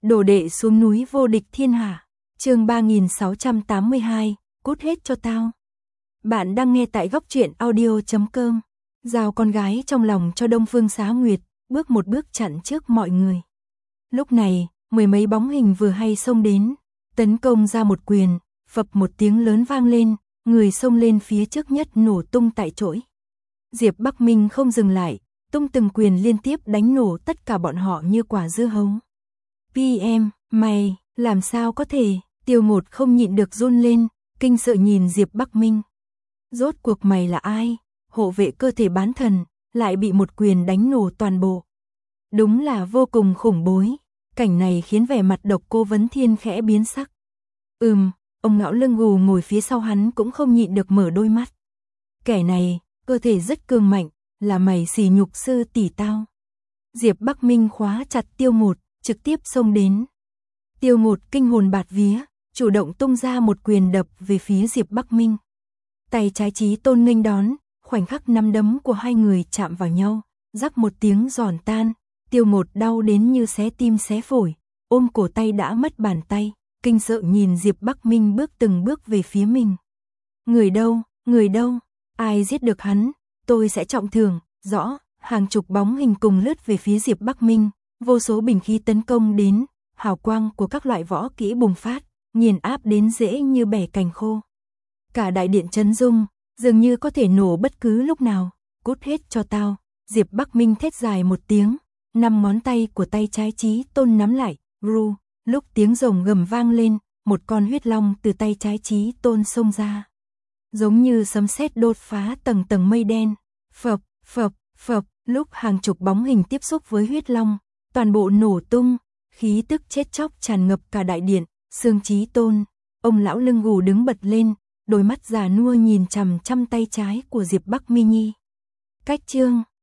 Đồ đệ xuống núi vô địch thiên hạ. Chương 3682, cút hết cho tao. Bạn đang nghe tại góc truyện audio.com. Giao con gái trong lòng cho Đông Phương Xá Nguyệt, bước một bước chặn trước mọi người. Lúc này, mười mấy bóng hình vừa hay xông đến, tấn công ra một quyền, phập một tiếng lớn vang lên, người xông lên phía trước nhất nổ tung tại chỗ. Diệp Bắc Minh không dừng lại, tung từng quyền liên tiếp đánh nổ tất cả bọn họ như quả dưa hấu. PM, mày, làm sao có thể? Tiêu Ngột không nhịn được run lên, kinh sợ nhìn Diệp Bắc Minh. Rốt cuộc mày là ai? Hộ vệ cơ thể bán thần, lại bị một quyền đánh nổ toàn bộ. Đúng là vô cùng khủng bố. Cảnh này khiến vẻ mặt Độc Cô Vấn Thiên khẽ biến sắc. Ông Ngạo Lưng Gù ngồi phía sau hắn cũng không nhịn được mở đôi mắt. Kẻ này, cơ thể rất cường mạnh, là mày sỉ nhục sư tỷ tao. Diệp Bắc Minh khóa chặt Tiêu Ngột, trực tiếp xông đến. Tiêu Ngột kinh hồn bạt vía, chủ động tung ra một quyền đập về phía Diệp Bắc Minh. Tay trái Chí Tôn nghênh đón, khoảnh khắc nắm đấm của hai người chạm vào nhau, rắc một tiếng giòn tan. Tiêu Ngột đau đến như xé tim xé phổi, ôm cổ tay đã mất bàn tay, kinh sợ nhìn Diệp Bắc Minh bước từng bước về phía mình. Người đâu, ai giết được hắn, tôi sẽ trọng thưởng. Rõ, hàng chục bóng hình cùng lướt về phía Diệp Bắc Minh, vô số bình khí tấn công đến, hào quang của các loại võ kỹ bùng phát, nghiền áp đến dễ như bẻ cành khô. Cả đại điện chấn rung, dường như có thể nổ bất cứ lúc nào. Cút hết cho tao. Diệp Bắc Minh thét dài một tiếng, 5 ngón tay của tay trái Chí Tôn nắm lại, ru, lúc tiếng rồng gầm vang lên, một con huyết long từ tay trái Chí Tôn xông ra. Giống như sấm sét đột phá tầng tầng mây đen, phập, phập, phập, lúc hàng chục bóng hình tiếp xúc với huyết long, toàn bộ nổ tung, khí tức chết chóc tràn ngập cả đại điện. Xương Chí Tôn, ông lão lưng gù đứng bật lên, đôi mắt già nua nhìn chằm chằm tay trái của Diệp Bắc Minh. Cách chương